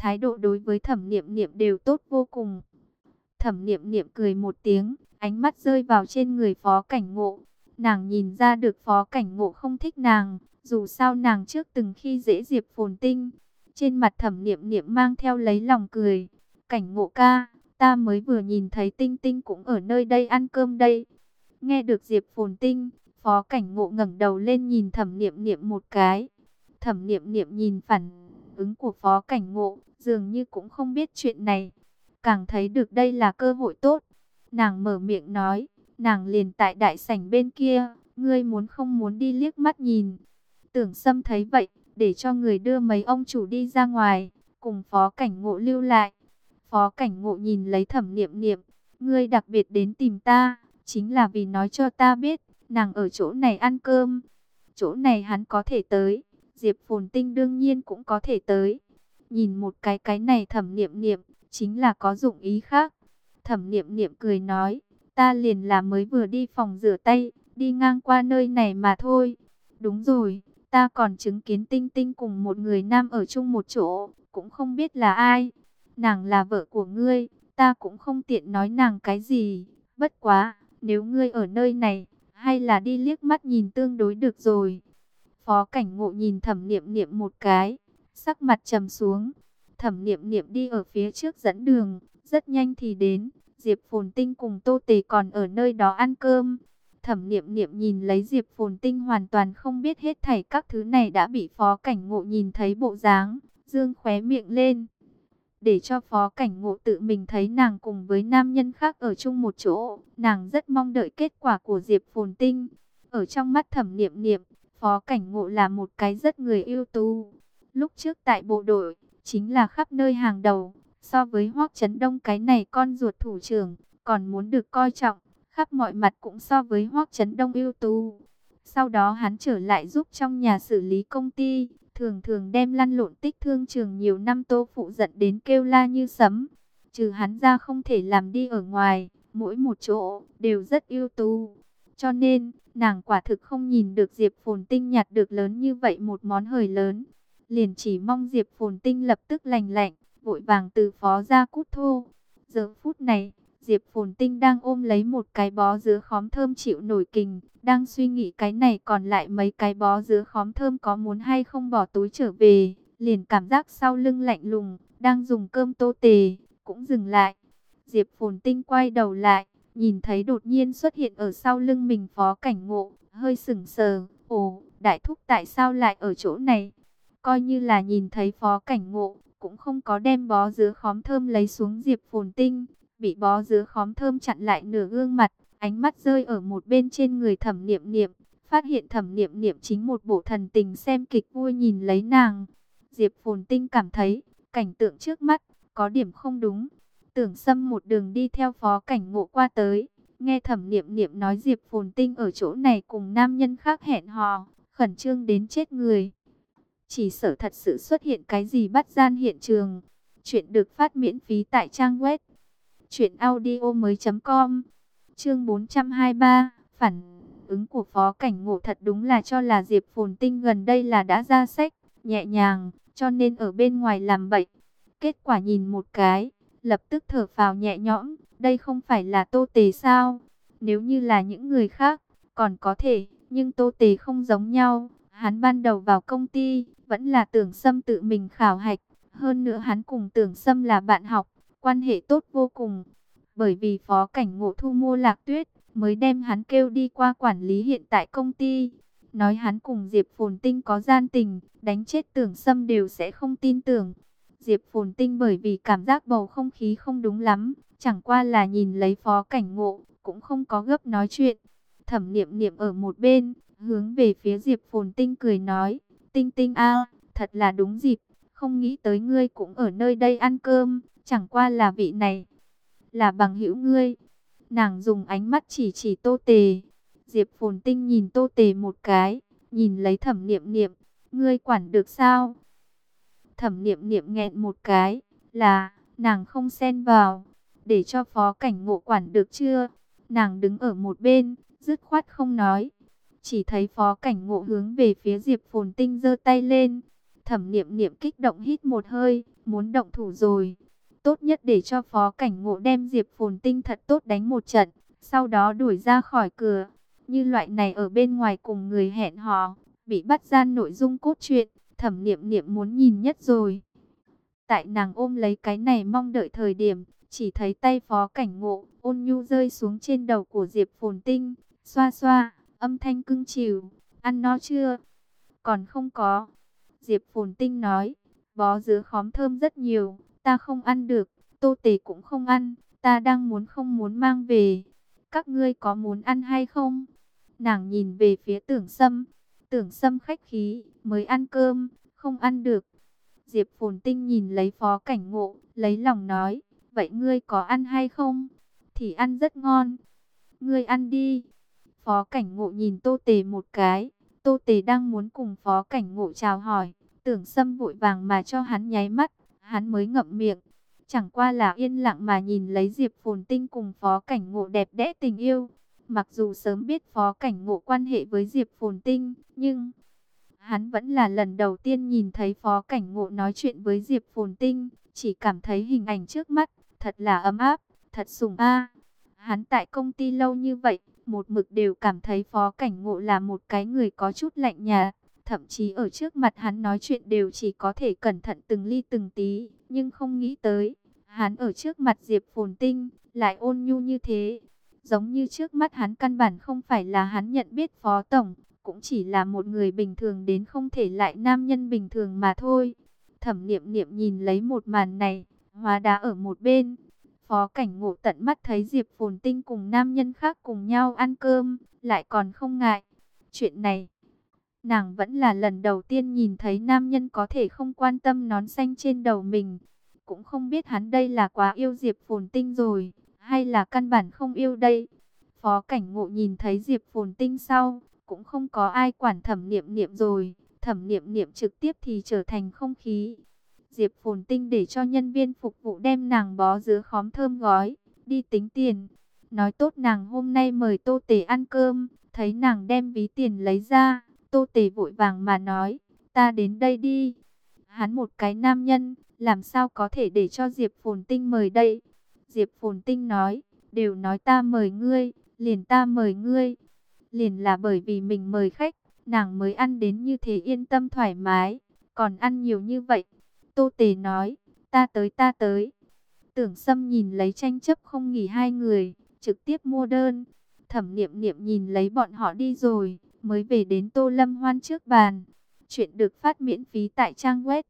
thái độ đối với Thẩm Niệm Niệm đều tốt vô cùng. Thẩm Niệm Niệm cười một tiếng, ánh mắt rơi vào trên người Phó Cảnh Ngộ. Nàng nhìn ra được Phó Cảnh Ngộ không thích nàng, dù sao nàng trước từng khi dễ Diệp Phồn Tinh. Trên mặt Thẩm Niệm Niệm mang theo lấy lòng cười. Cảnh Ngộ ca, ta mới vừa nhìn thấy Tinh Tinh cũng ở nơi đây ăn cơm đây. Nghe được Diệp Phồn Tinh, Phó Cảnh Ngộ ngẩng đầu lên nhìn Thẩm Niệm Niệm một cái. Thẩm Niệm Niệm nhìn phản ứng của Phó Cảnh Ngộ, dường như cũng không biết chuyện này. Càng thấy được đây là cơ hội tốt. Nàng mở miệng nói, nàng liền tại đại sảnh bên kia, ngươi muốn không muốn đi liếc mắt nhìn. Tưởng Sâm thấy vậy, để cho người đưa mấy ông chủ đi ra ngoài, cùng Phó Cảnh Ngộ lưu lại. Phó Cảnh Ngộ nhìn lấy Thẩm Niệm Niệm, ngươi đặc biệt đến tìm ta, chính là vì nói cho ta biết, nàng ở chỗ này ăn cơm. Chỗ này hắn có thể tới, Diệp Phồn Tinh đương nhiên cũng có thể tới. Nhìn một cái này Thẩm Niệm Niệm, chính là có dụng ý khác. Thẩm Niệm Niệm cười nói, ta liền là mới vừa đi phòng rửa tay, đi ngang qua nơi này mà thôi. Đúng rồi, ta còn chứng kiến Tinh Tinh cùng một người nam ở chung một chỗ, cũng không biết là ai. Nàng là vợ của ngươi, ta cũng không tiện nói nàng cái gì. Bất quá, nếu ngươi ở nơi này, hay là đi liếc mắt nhìn tương đối được rồi. Phó Cảnh Ngộ nhìn Thẩm Niệm Niệm một cái, sắc mặt trầm xuống. Thẩm Niệm Niệm đi ở phía trước dẫn đường, rất nhanh thì đến. Diệp Phồn Tinh cùng Tô Tề còn ở nơi đó ăn cơm. Thẩm Niệm Niệm nhìn lấy Diệp Phồn Tinh hoàn toàn không biết hết thảy các thứ này đã bị Phó Cảnh Ngộ nhìn thấy bộ dáng, dương khóe miệng lên. Để cho Phó Cảnh Ngộ tự mình thấy nàng cùng với nam nhân khác ở chung một chỗ, nàng rất mong đợi kết quả của Diệp Phồn Tinh. Ở trong mắt Thẩm Niệm Niệm, Phó Cảnh Ngộ là một cái rất người ưu tú. Lúc trước tại bộ đội, chính là khắp nơi hàng đầu, so với Hoắc Chấn Đông cái này con ruột thủ trưởng, còn muốn được coi trọng, khắp mọi mặt cũng so với Hoắc Chấn Đông ưu tú. Sau đó hắn trở lại giúp trong nhà xử lý công ty, thường thường đem lăn lộn tích thương trường nhiều năm Tô Phụ giận đến kêu la như sấm. Trừ hắn ra không thể làm đi ở ngoài, mỗi một chỗ đều rất ưu tú. Cho nên, nàng quả thực không nhìn được Diệp Phồn Tinh nhặt được lớn như vậy một món hời lớn. Liền chỉ mong Diệp Phồn Tinh lập tức lành lạnh, vội vàng từ phó ra cút thô. Giờ phút này, Diệp Phồn Tinh đang ôm lấy một cái bó dứa khóm thơm chịu nổi kình, đang suy nghĩ cái này còn lại mấy cái bó dứa khóm thơm có muốn hay không bỏ túi trở về, liền cảm giác sau lưng lạnh lùng, đang dùng cơm Tô Tề, cũng dừng lại. Diệp Phồn Tinh quay đầu lại, nhìn thấy đột nhiên xuất hiện ở sau lưng mình Phó Cảnh Ngộ, hơi sững sờ, ồ, đại thúc tại sao lại ở chỗ này? Coi như là nhìn thấy Phó Cảnh Ngộ, cũng không có đem bó dứa khóm thơm lấy xuống. Diệp Phồn Tinh bị bó dứa khóm thơm chặn lại nửa gương mặt, ánh mắt rơi ở một bên trên người Thẩm Niệm Niệm, phát hiện Thẩm Niệm Niệm chính một bộ thần tình xem kịch vui nhìn lấy nàng. Diệp Phồn Tinh cảm thấy cảnh tượng trước mắt có điểm không đúng. Tưởng Sâm một đường đi theo Phó Cảnh Ngộ qua tới, nghe Thẩm Niệm Niệm nói Diệp Phồn Tinh ở chỗ này cùng nam nhân khác hẹn hò, khẩn trương đến chết người. Chỉ sợ thật sự xuất hiện cái gì bắt gian hiện trường. Chuyện được phát miễn phí tại trang web truyệnaudiomoi.com. Chương 423, phản ứng của Phó Cảnh Ngộ thật đúng là cho là Diệp Phồn Tinh gần đây là đã ra sách, nhẹ nhàng, cho nên ở bên ngoài làm bậy. Kết quả nhìn một cái, lập tức thở phào nhẹ nhõm, đây không phải là Tô Tề sao? Nếu như là những người khác, còn có thể, nhưng Tô Tề không giống nhau. Hắn ban đầu vào công ty, vẫn là Tưởng Sâm tự mình khảo hạch. Hơn nữa hắn cùng Tưởng Sâm là bạn học, quan hệ tốt vô cùng. Bởi vì Phó Cảnh Ngộ thu mua Lạc Tuyết, mới đem hắn kêu đi qua quản lý hiện tại công ty. Nói hắn cùng Diệp Phồn Tinh có gian tình, đánh chết Tưởng Sâm đều sẽ không tin tưởng. Diệp Phồn Tinh bởi vì cảm giác bầu không khí không đúng lắm, chẳng qua là nhìn lấy Phó Cảnh Ngộ, cũng không có gấp nói chuyện. Thẩm Niệm Niệm ở một bên, hướng về phía Diệp Phồn Tinh cười nói, Tinh Tinh a, thật là đúng dịp, không nghĩ tới ngươi cũng ở nơi đây ăn cơm, chẳng qua là vị này là bằng hữu ngươi. Nàng dùng ánh mắt chỉ chỉ Tô Tề. Diệp Phồn Tinh nhìn Tô Tề một cái, nhìn lấy Thẩm Niệm Niệm, ngươi quản được sao? Thẩm Niệm Niệm nghẹn một cái, là, nàng không xen vào, để cho Phó Cảnh Ngộ quản được chưa? Nàng đứng ở một bên, dứt khoát không nói. Chỉ thấy Phó Cảnh Ngộ hướng về phía Diệp Phồn Tinh giơ tay lên. Thẩm Niệm Niệm kích động hít một hơi, muốn động thủ rồi. Tốt nhất để cho Phó Cảnh Ngộ đem Diệp Phồn Tinh thật tốt đánh một trận, sau đó đuổi ra khỏi cửa. Như loại này ở bên ngoài cùng người hẹn hò, bị bắt gian nội dung cốt truyện, Thẩm Niệm Niệm muốn nhìn nhất rồi. Tại nàng ôm lấy cái này mong đợi thời điểm, chỉ thấy tay Phó Cảnh Ngộ ôn nhu rơi xuống trên đầu của Diệp Phồn Tinh, xoa xoa, âm thanh cưng chiều. Ăn no chưa? Còn không có. Diệp Phồn Tinh nói, bó dứa khóm thơm rất nhiều, ta không ăn được, Tô Tề cũng không ăn, ta đang không muốn mang về. Các ngươi có muốn ăn hay không? Nàng nhìn về phía Tưởng Sâm. Tưởng Sâm khách khí, mới ăn cơm, không ăn được. Diệp Phồn Tinh nhìn lấy Phó Cảnh Ngộ, lấy lòng nói, vậy ngươi có ăn hay không? Thì ăn rất ngon. Ngươi ăn đi. Phó Cảnh Ngộ nhìn Tô Tề một cái. Tô Tề đang muốn cùng Phó Cảnh Ngộ chào hỏi. Tưởng Sâm vội vàng mà cho hắn nháy mắt. Hắn mới ngậm miệng. Chẳng qua là yên lặng mà nhìn lấy Diệp Phồn Tinh cùng Phó Cảnh Ngộ đẹp đẽ tình yêu. Mặc dù sớm biết Phó Cảnh Ngộ quan hệ với Diệp Phồn Tinh, nhưng hắn vẫn là lần đầu tiên nhìn thấy Phó Cảnh Ngộ nói chuyện với Diệp Phồn Tinh. Chỉ cảm thấy hình ảnh trước mắt, thật là ấm áp, thật sủng a. Hắn tại công ty lâu như vậy, một mực đều cảm thấy Phó Cảnh Ngộ là một cái người có chút lạnh nhạt. Thậm chí ở trước mặt hắn nói chuyện đều chỉ có thể cẩn thận từng ly từng tí. Nhưng không nghĩ tới, hắn ở trước mặt Diệp Phồn Tinh, lại ôn nhu như thế. Giống như trước mắt hắn căn bản không phải là hắn nhận biết Phó Tổng, cũng chỉ là một người bình thường đến không thể lại nam nhân bình thường mà thôi. Thẩm Niệm Niệm nhìn lấy một màn này, hóa đá ở một bên. Phó Cảnh Ngộ tận mắt thấy Diệp Phồn Tinh cùng nam nhân khác cùng nhau ăn cơm, lại còn không ngại. Chuyện này, nàng vẫn là lần đầu tiên nhìn thấy nam nhân có thể không quan tâm nón xanh trên đầu mình. Cũng không biết hắn đây là quá yêu Diệp Phồn Tinh rồi, hay là căn bản không yêu đây. Phó Cảnh Ngộ nhìn thấy Diệp Phồn Tinh sau, cũng không có ai quản Thẩm Niệm Niệm rồi. Thẩm Niệm Niệm trực tiếp thì trở thành không khí. Diệp Phồn Tinh để cho nhân viên phục vụ đem nàng bó dứa khóm thơm gói, đi tính tiền. Nói tốt nàng hôm nay mời Tô Tề ăn cơm, thấy nàng đem ví tiền lấy ra, Tô Tề vội vàng mà nói, ta đến đây đi. Hắn một cái nam nhân, làm sao có thể để cho Diệp Phồn Tinh mời đây? Diệp Phồn Tinh nói, đều nói ta mời ngươi, liền ta mời ngươi. Liền là bởi vì mình mời khách, nàng mới ăn đến như thế yên tâm thoải mái, còn ăn nhiều như vậy. Tô Tề nói, ta tới ta tới. Tưởng Sâm nhìn lấy tranh chấp không nghỉ hai người, trực tiếp mua đơn. Thẩm Niệm Niệm nhìn lấy bọn họ đi rồi, mới về đến Tô Lâm Hoan trước bàn. Chuyện được phát miễn phí tại trang web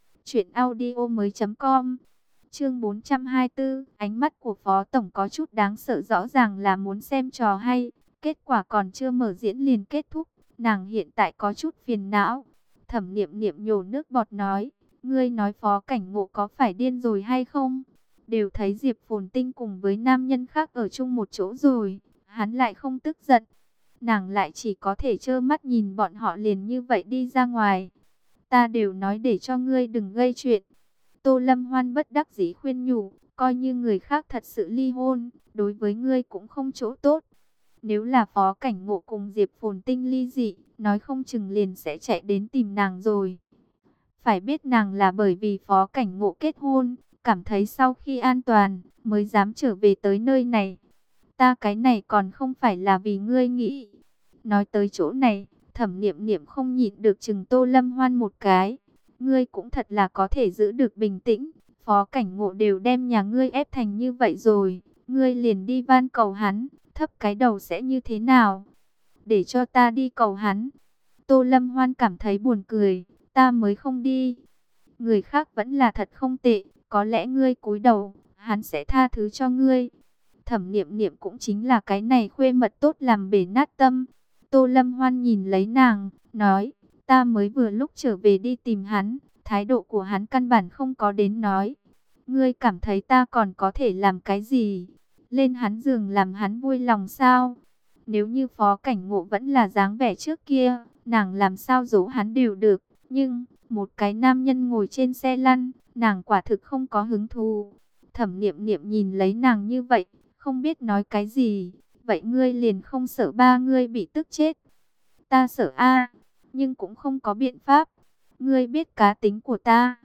truyệnaudiomoi.com. Chương 424, ánh mắt của Phó Tổng có chút đáng sợ, rõ ràng là muốn xem trò hay. Kết quả còn chưa mở diễn liền kết thúc, nàng hiện tại có chút phiền não. Thẩm Niệm Niệm nhổ nước bọt nói, ngươi nói Phó Cảnh Ngộ có phải điên rồi hay không? Đều thấy Diệp Phồn Tinh cùng với nam nhân khác ở chung một chỗ rồi, hắn lại không tức giận. Nàng lại chỉ có thể trơ mắt nhìn bọn họ liền như vậy đi ra ngoài. Ta đều nói để cho ngươi đừng gây chuyện. Tô Lâm Hoan bất đắc dĩ khuyên nhủ, coi như người khác thật sự ly hôn, đối với ngươi cũng không chỗ tốt. Nếu là Phó Cảnh Ngộ cùng Diệp Phồn Tinh ly dị, nói không chừng liền sẽ chạy đến tìm nàng rồi. Phải biết nàng là bởi vì Phó Cảnh Ngộ kết hôn, cảm thấy sau khi an toàn, mới dám trở về tới nơi này. Ta cái này còn không phải là vì ngươi nghĩ. Nói tới chỗ này, Thẩm Niệm Niệm không nhịn được chừng Tô Lâm Hoan một cái. Ngươi cũng thật là có thể giữ được bình tĩnh. Phó Cảnh Ngộ đều đem nhà ngươi ép thành như vậy rồi, ngươi liền đi van cầu hắn, thấp cái đầu sẽ như thế nào? Để cho ta đi cầu hắn. Tô Lâm Hoan cảm thấy buồn cười, ta mới không đi. Người khác vẫn là thật không tệ, có lẽ ngươi cúi đầu, hắn sẽ tha thứ cho ngươi. Thẩm Niệm Niệm cũng chính là cái này khuê mật tốt làm bể nát tâm. Tô Lâm Hoan nhìn lấy nàng, nói, ta mới vừa lúc trở về đi tìm hắn, thái độ của hắn căn bản không có đến nói. Ngươi cảm thấy ta còn có thể làm cái gì? Lên hắn giường làm hắn vui lòng sao? Nếu như Phó Cảnh Ngộ vẫn là dáng vẻ trước kia, nàng làm sao dỗ hắn đều được. Nhưng, một cái nam nhân ngồi trên xe lăn, nàng quả thực không có hứng thú. Thẩm Niệm Niệm nhìn lấy nàng như vậy, không biết nói cái gì. Vậy ngươi liền không sợ ba ngươi bị tức chết? Ta sợ a, nhưng cũng không có biện pháp. Ngươi biết cá tính của ta.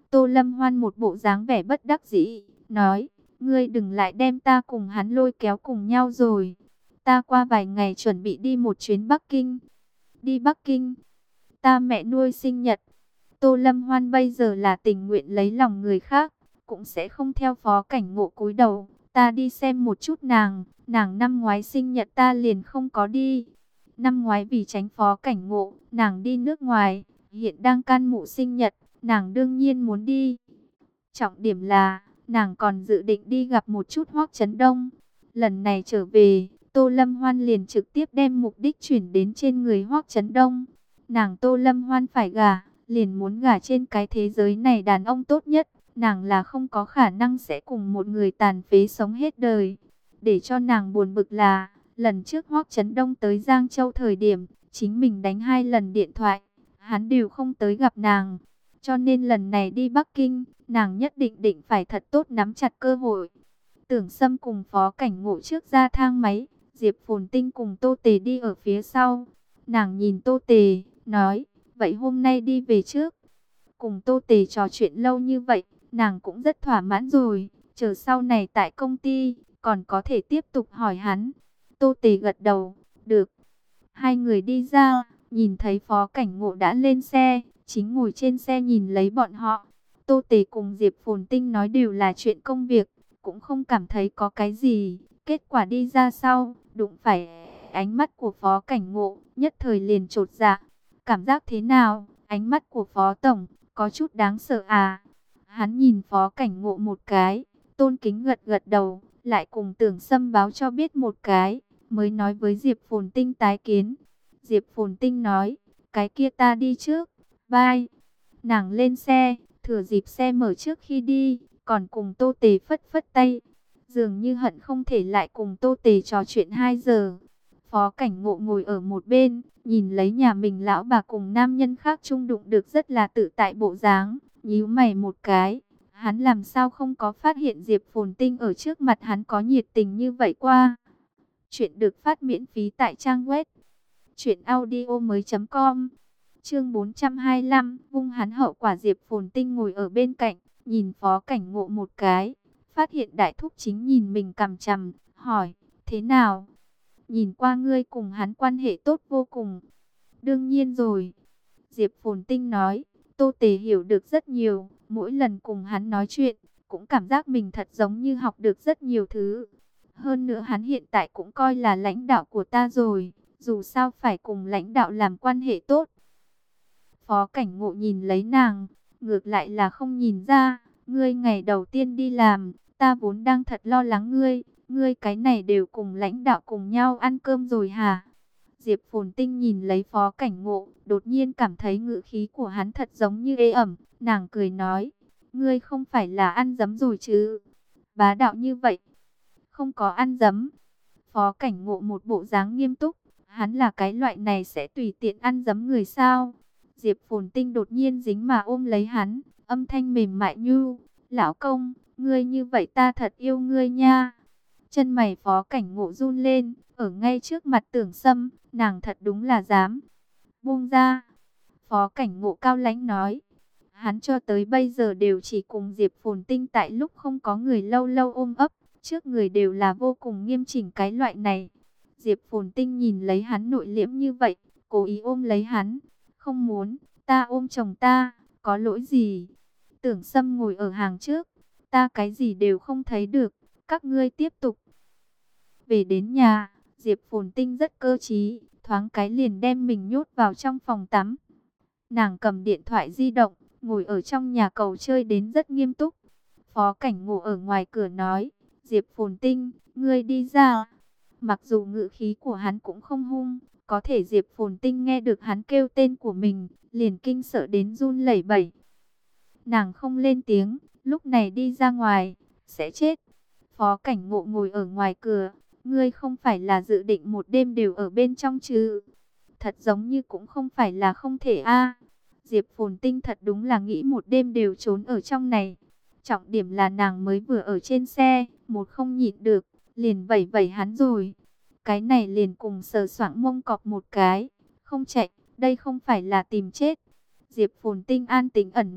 Tô Lâm Hoan một bộ dáng vẻ bất đắc dĩ, nói, ngươi đừng lại đem ta cùng hắn lôi kéo cùng nhau rồi. Ta qua vài ngày chuẩn bị đi một chuyến Bắc Kinh. Đi Bắc Kinh? Ta mẹ nuôi sinh nhật. Tô Lâm Hoan bây giờ là tình nguyện lấy lòng người khác, cũng sẽ không theo Phó Cảnh Ngộ cúi đầu. Ta đi xem một chút nàng, nàng năm ngoái sinh nhật ta liền không có đi. Năm ngoái vì tránh Phó Cảnh Ngộ, nàng đi nước ngoài, hiện đang can mụ sinh nhật, nàng đương nhiên muốn đi. Trọng điểm là, nàng còn dự định đi gặp một chút Hoắc Chấn Đông. Lần này trở về, Tô Lâm Hoan liền trực tiếp đem mục đích chuyển đến trên người Hoắc Chấn Đông. Nàng Tô Lâm Hoan phải gả, liền muốn gả trên cái thế giới này đàn ông tốt nhất. Nàng là không có khả năng sẽ cùng một người tàn phế sống hết đời. Để cho nàng buồn bực là, lần trước Hoắc Chấn Đông tới Giang Châu thời điểm, chính mình đánh 2 lần điện thoại, hắn đều không tới gặp nàng. Cho nên lần này đi Bắc Kinh, nàng nhất định phải thật tốt nắm chặt cơ hội. Tưởng Sâm cùng Phó Cảnh Ngộ trước ra thang máy, Diệp Phồn Tinh cùng Tô Tề đi ở phía sau. Nàng nhìn Tô Tề, nói, vậy hôm nay đi về trước. Cùng Tô Tề trò chuyện lâu như vậy, nàng cũng rất thỏa mãn rồi. Chờ sau này tại công ty, còn có thể tiếp tục hỏi hắn. Tô Tề gật đầu, được. Hai người đi ra, nhìn thấy Phó Cảnh Ngộ đã lên xe, chính ngồi trên xe nhìn lấy bọn họ. Tô Tề cùng Diệp Phồn Tinh nói đều là chuyện công việc, cũng không cảm thấy có cái gì. Kết quả đi ra sau, đụng phải ánh mắt của Phó Cảnh Ngộ, nhất thời liền chột dạ. Cảm giác thế nào? Ánh mắt của Phó Tổng, có chút đáng sợ à? Hắn nhìn Phó Cảnh Ngộ một cái, tôn kính gật gật đầu, lại cùng Tưởng Sâm báo cho biết một cái, mới nói với Diệp Phồn Tinh tái kiến. Diệp Phồn Tinh nói, cái kia ta đi trước, bye. Nàng lên xe, thừa dịp xe mở trước khi đi, còn cùng Tô Tề phất phất tay. Dường như hận không thể lại cùng Tô Tề trò chuyện 2 giờ. Phó Cảnh Ngộ ngồi ở một bên, nhìn lấy nhà mình lão bà cùng nam nhân khác chung đụng được rất là tự tại bộ dáng, nhíu mày một cái. Hắn làm sao không có phát hiện Diệp Phồn Tinh ở trước mặt hắn có nhiệt tình như vậy qua. Chuyện được phát miễn phí tại trang web truyệnaudiomoi.com. Chương 425, vung hắn hậu quả. Diệp Phồn Tinh ngồi ở bên cạnh, nhìn Phó Cảnh Ngộ một cái, phát hiện đại thúc chính nhìn mình cằm chằm, hỏi, thế nào? Nhìn qua ngươi cùng hắn quan hệ tốt vô cùng. Đương nhiên rồi. Diệp Phồn Tinh nói, Tô Tề hiểu được rất nhiều, mỗi lần cùng hắn nói chuyện, cũng cảm giác mình thật giống như học được rất nhiều thứ. Hơn nữa hắn hiện tại cũng coi là lãnh đạo của ta rồi, dù sao phải cùng lãnh đạo làm quan hệ tốt. Phó Cảnh Ngộ nhìn lấy nàng, ngược lại là không nhìn ra, ngươi ngày đầu tiên đi làm, ta vốn đang thật lo lắng ngươi, ngươi cái này đều cùng lãnh đạo cùng nhau ăn cơm rồi hả? Diệp Phồn Tinh nhìn lấy Phó Cảnh Ngộ, đột nhiên cảm thấy ngữ khí của hắn thật giống như ê ẩm, nàng cười nói, ngươi không phải là ăn dấm rồi chứ? Bá đạo như vậy, không có ăn dấm. Phó Cảnh Ngộ một bộ dáng nghiêm túc, hắn là cái loại này sẽ tùy tiện ăn dấm người sao? Diệp Phồn Tinh đột nhiên dính mà ôm lấy hắn, âm thanh mềm mại nhu, lão công, ngươi như vậy ta thật yêu ngươi nha. Chân mày Phó Cảnh Ngộ run lên, ở ngay trước mặt Tưởng Sâm, nàng thật đúng là dám. Buông ra. Phó Cảnh Ngộ cao lãnh nói. Hắn cho tới bây giờ đều chỉ cùng Diệp Phồn Tinh tại lúc không có người lâu lâu ôm ấp, trước người đều là vô cùng nghiêm chỉnh cái loại này. Diệp Phồn Tinh nhìn lấy hắn nội liễm như vậy, cố ý ôm lấy hắn. Không muốn, ta ôm chồng ta, có lỗi gì? Tưởng Sâm ngồi ở hàng trước, ta cái gì đều không thấy được, các ngươi tiếp tục. Về đến nhà, Diệp Phồn Tinh rất cơ trí, thoáng cái liền đem mình nhốt vào trong phòng tắm. Nàng cầm điện thoại di động, ngồi ở trong nhà cầu chơi đến rất nghiêm túc. Phó Cảnh Ngộ ở ngoài cửa nói, Diệp Phồn Tinh, ngươi đi ra. Mặc dù ngữ khí của hắn cũng không hung, có thể Diệp Phồn Tinh nghe được hắn kêu tên của mình, liền kinh sợ đến run lẩy bẩy. Nàng không lên tiếng, lúc này đi ra ngoài, sẽ chết. Phó Cảnh Ngộ ngồi ở ngoài cửa, ngươi không phải là dự định một đêm đều ở bên trong chứ? Thật giống như cũng không phải là không thể a. Diệp Phồn Tinh thật đúng là nghĩ một đêm đều trốn ở trong này. Trọng điểm là nàng mới vừa ở trên xe, một không nhịn được, liền vẩy vẩy hắn rồi. Cái này liền cùng sờ soạng mông cọp một cái, không chạy, đây không phải là tìm chết. Diệp Phồn Tinh an tính ẩn núp,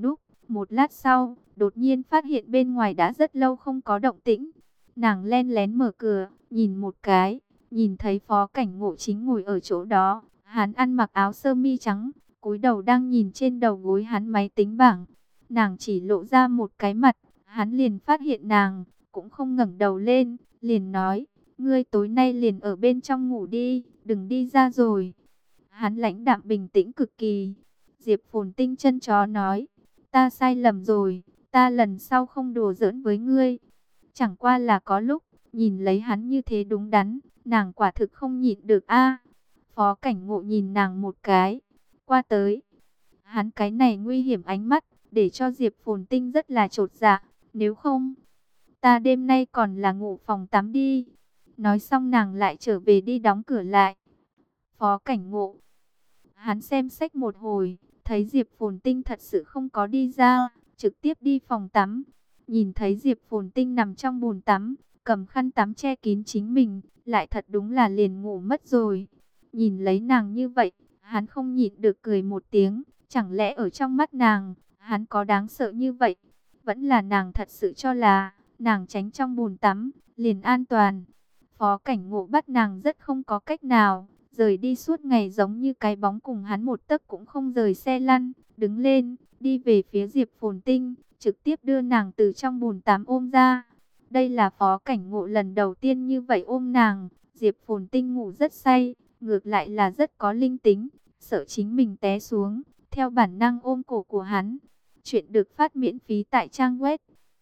Một lát sau, đột nhiên phát hiện bên ngoài đã rất lâu không có động tĩnh. Nàng len lén mở cửa, nhìn một cái, nhìn thấy Phó Cảnh Ngộ chính ngồi ở chỗ đó. Hắn ăn mặc áo sơ mi trắng, cúi đầu đang nhìn trên đầu gối hắn máy tính bảng. Nàng chỉ lộ ra một cái mặt, hắn liền phát hiện nàng, cũng không ngẩng đầu lên, liền nói, ngươi tối nay liền ở bên trong ngủ đi, đừng đi ra rồi. Hắn lãnh đạm bình tĩnh cực kỳ. Diệp Phồn Tinh chân chó nói, ta sai lầm rồi, ta lần sau không đùa giỡn với ngươi. Chẳng qua là có lúc, nhìn lấy hắn như thế đúng đắn, nàng quả thực không nhịn được a. Phó Cảnh Ngộ nhìn nàng một cái, qua tới. Hắn cái này nguy hiểm ánh mắt, để cho Diệp Phồn Tinh rất là chột dạ. Nếu không, ta đêm nay còn là ngủ phòng tắm đi. Nói xong nàng lại trở về đi đóng cửa lại. Phó Cảnh Ngộ, hắn xem sách một hồi, thấy Diệp Phồn Tinh thật sự không có đi ra, trực tiếp đi phòng tắm. Nhìn thấy Diệp Phồn Tinh nằm trong bồn tắm, cầm khăn tắm che kín chính mình, lại thật đúng là liền ngủ mất rồi. Nhìn lấy nàng như vậy, hắn không nhịn được cười một tiếng, chẳng lẽ ở trong mắt nàng, hắn có đáng sợ như vậy? Vẫn là nàng thật sự cho là, nàng tránh trong bồn tắm, liền an toàn. Phó Cảnh Ngộ bắt nàng rất không có cách nào, rời đi suốt ngày giống như cái bóng cùng hắn một tấc cũng không rời xe lăn, đứng lên, đi về phía Diệp Phồn Tinh, trực tiếp đưa nàng từ trong bồn tắm ôm ra. Đây là Phó Cảnh Ngộ lần đầu tiên như vậy ôm nàng. Diệp Phồn Tinh ngủ rất say, ngược lại là rất có linh tính, sợ chính mình té xuống, theo bản năng ôm cổ của hắn. Chuyện được phát miễn phí tại trang web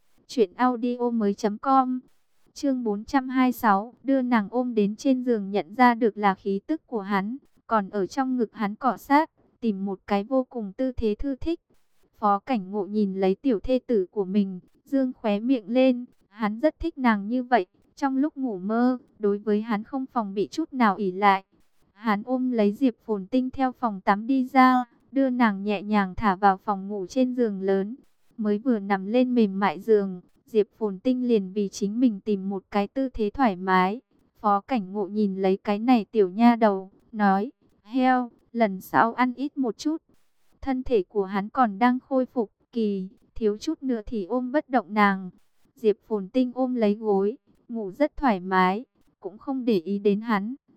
truyệnaudiomoi.com. Chương 426, đưa nàng ôm đến trên giường, nhận ra được là khí tức của hắn, còn ở trong ngực hắn cọ sát, tìm một cái vô cùng tư thế thư thích. Phó Cảnh Ngộ nhìn lấy tiểu thê tử của mình, dương khóe miệng lên, hắn rất thích nàng như vậy, trong lúc ngủ mơ, đối với hắn không phòng bị chút nào ỷ lại. Hắn ôm lấy Diệp Phồn Tinh theo phòng tắm đi ra, đưa nàng nhẹ nhàng thả vào phòng ngủ trên giường lớn. Mới vừa nằm lên mềm mại giường, Diệp Phồn Tinh liền vì chính mình tìm một cái tư thế thoải mái. Phó Cảnh Ngộ nhìn lấy cái này tiểu nha đầu, nói, heo, lần sau ăn ít một chút. Thân thể của hắn còn đang khôi phục kỳ, thiếu chút nữa thì ôm bất động nàng. Diệp Phồn Tinh ôm lấy gối, ngủ rất thoải mái, cũng không để ý đến hắn.